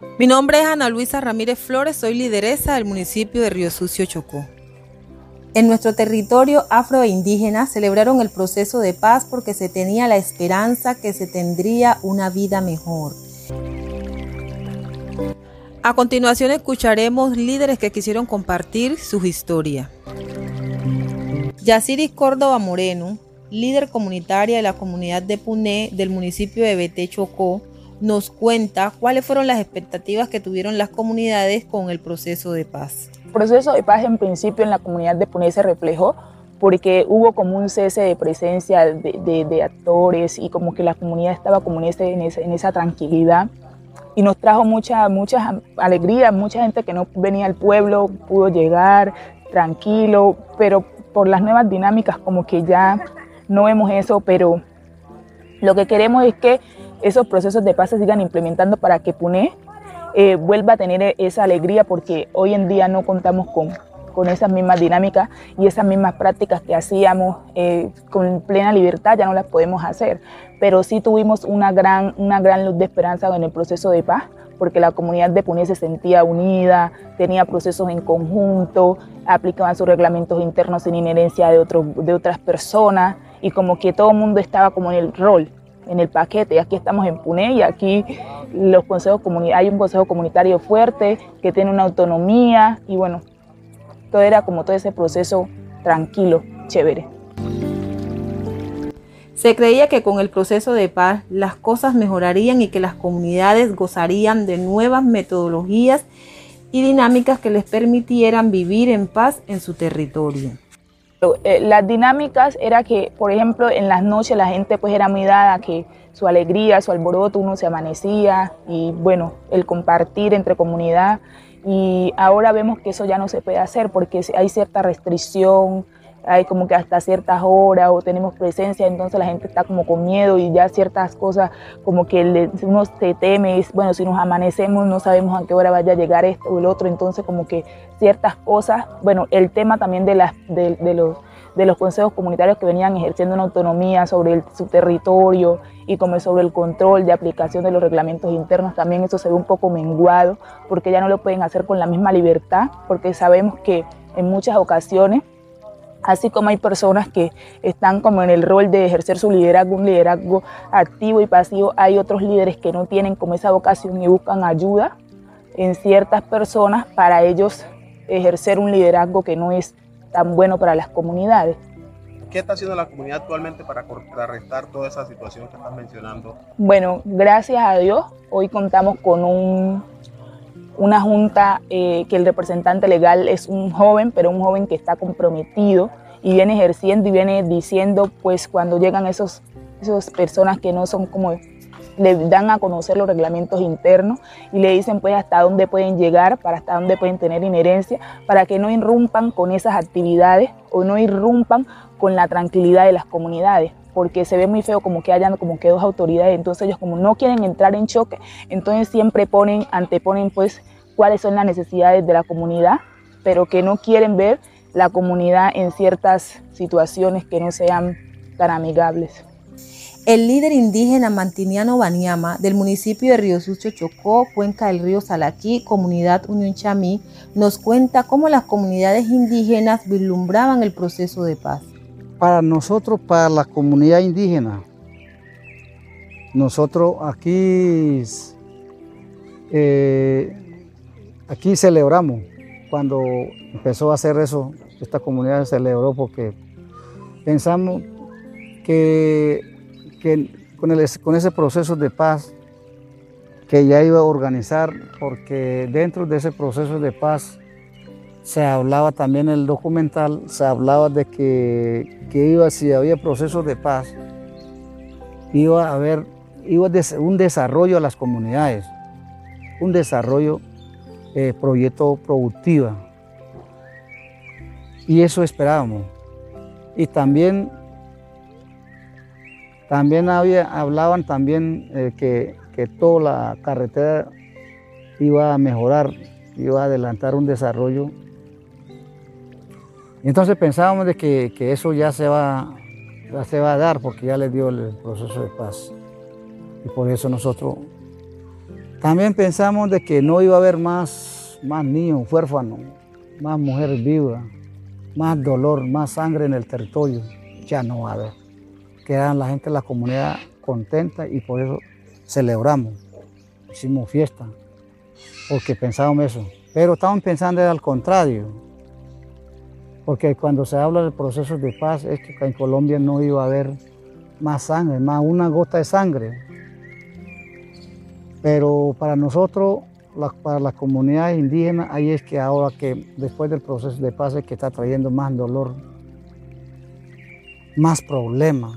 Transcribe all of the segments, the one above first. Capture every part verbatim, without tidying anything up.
Mi nombre es Ana Luisa Ramírez Flores, soy lideresa del municipio de Río Sucio, Chocó. En nuestro territorio afro e indígena celebraron el proceso de paz porque se tenía la esperanza que se tendría una vida mejor. A continuación escucharemos líderes que quisieron compartir su historia. Yaciris Córdoba Moreno, líder comunitaria de la comunidad de Puné del municipio de Beté, Chocó, nos cuenta cuáles fueron las expectativas que tuvieron las comunidades con el proceso de paz. El proceso de paz en principio en la comunidad de Puné se reflejó porque hubo como un cese de presencia de, de, de actores y como que la comunidad estaba como en, ese, en, ese, en esa tranquilidad. Y nos trajo mucha, mucha alegría, mucha gente que no venía al pueblo pudo llegar tranquilo, pero por las nuevas dinámicas como que ya no vemos eso, pero lo que queremos es que esos procesos de paz se sigan implementando para que Puné eh, vuelva a tener esa alegría, porque hoy en día no contamos con, con esas mismas dinámicas y esas mismas prácticas que hacíamos eh, con plena libertad, ya no las podemos hacer. Pero sí tuvimos una gran, una gran luz de esperanza en el proceso de paz, porque la comunidad de Puné se sentía unida, tenía procesos en conjunto, aplicaban sus reglamentos internos sin inherencia de, otro, de otras personas, y como que todo el mundo estaba como en el rol, en el paquete. Aquí estamos en Puné y aquí los consejos hay un consejo comunitario fuerte que tiene una autonomía, y bueno, todo era como todo ese proceso tranquilo, chévere. Se creía que con el proceso de paz las cosas mejorarían y que las comunidades gozarían de nuevas metodologías y dinámicas que les permitieran vivir en paz en su territorio. Las dinámicas era que, por ejemplo, en las noches la gente pues era muy dada a que su alegría, su alboroto, uno se amanecía y bueno, el compartir entre comunidad. Y ahora vemos que eso ya no se puede hacer porque hay cierta restricción, hay como que hasta ciertas horas o tenemos presencia, entonces la gente está como con miedo y ya ciertas cosas como que uno se teme, bueno, si nos amanecemos no sabemos a qué hora vaya a llegar esto o el otro, entonces como que ciertas cosas, bueno, el tema también de, las, de, de, los, de los consejos comunitarios que venían ejerciendo una autonomía sobre el, su territorio y como sobre el control de aplicación de los reglamentos internos, también eso se ve un poco menguado porque ya no lo pueden hacer con la misma libertad, porque sabemos que en muchas ocasiones, así como hay personas que están como en el rol de ejercer su liderazgo, un liderazgo activo y pasivo, hay otros líderes que no tienen como esa vocación y buscan ayuda en ciertas personas para ellos ejercer un liderazgo que no es tan bueno para las comunidades. ¿Qué está haciendo la comunidad actualmente para contrarrestar toda esa situación que estás mencionando? Bueno, gracias a Dios, hoy contamos con un... una junta eh, que el representante legal es un joven, pero un joven que está comprometido y viene ejerciendo y viene diciendo, pues cuando llegan esos, esas personas que no son como, le dan a conocer los reglamentos internos y le dicen pues hasta dónde pueden llegar, para hasta dónde pueden tener inherencia, para que no irrumpan con esas actividades o no irrumpan con la tranquilidad de las comunidades, porque se ve muy feo como que hayan como que dos autoridades, entonces ellos como no quieren entrar en choque, entonces siempre ponen, anteponen pues cuáles son las necesidades de la comunidad, pero que no quieren ver la comunidad en ciertas situaciones que no sean tan amigables. El líder indígena Mantiniano Baniama del municipio de Río Sucio, Chocó, cuenca del río Salaquí, comunidad Unión Chamí, nos cuenta cómo las comunidades indígenas vislumbraban el proceso de paz. Para nosotros, para la comunidad indígena, nosotros aquí, eh, aquí celebramos. Cuando empezó a hacer eso, esta comunidad celebró porque pensamos que, que con, el, con ese proceso de paz que ya iba a organizar, porque dentro de ese proceso de paz se hablaba también en el documental, se hablaba de que, que iba, si había procesos de paz, iba a haber iba a un desarrollo a las comunidades, un desarrollo, eh, proyecto productivo. Y eso esperábamos. Y también, también había, hablaban también eh, que, que toda la carretera iba a mejorar, iba a adelantar un desarrollo. Entonces pensábamos de que, que eso ya se va, ya se va a dar porque ya le dio el proceso de paz. Y por eso nosotros También pensamos de que no iba a haber más, más niños huérfanos, más mujeres vivas, más dolor, más sangre en el territorio. Ya no va a haber. Quedan la gente de la comunidad contenta y por eso celebramos, hicimos fiesta, porque pensábamos eso. Pero estaban pensando al contrario, porque cuando se habla de procesos de paz es que en Colombia no iba a haber más sangre, más una gota de sangre. Pero para nosotros, la, para las comunidades indígenas, ahí es que ahora que después del proceso de paz es que está trayendo más dolor, más problemas.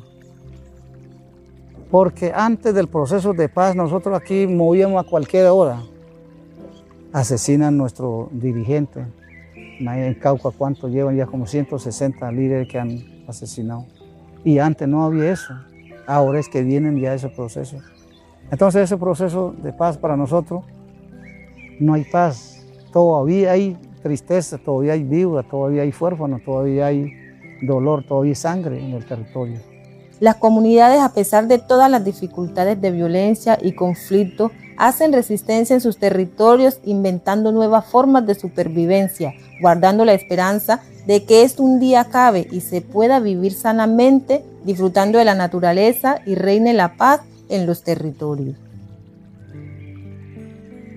Porque antes del proceso de paz nosotros aquí movíamos a cualquier hora. Asesinan a nuestros dirigentes. En Cauca, ¿cuánto llevan? Ya como ciento sesenta líderes que han asesinado. Y antes no había eso. Ahora es que vienen ya ese proceso. Entonces ese proceso de paz para nosotros no hay paz. Todavía hay tristeza, todavía hay viuda, todavía hay huérfanos, todavía hay dolor, todavía hay sangre en el territorio. Las comunidades, a pesar de todas las dificultades de violencia y conflicto, hacen resistencia en sus territorios, inventando nuevas formas de supervivencia, guardando la esperanza de que esto un día acabe y se pueda vivir sanamente, disfrutando de la naturaleza y reine la paz en los territorios.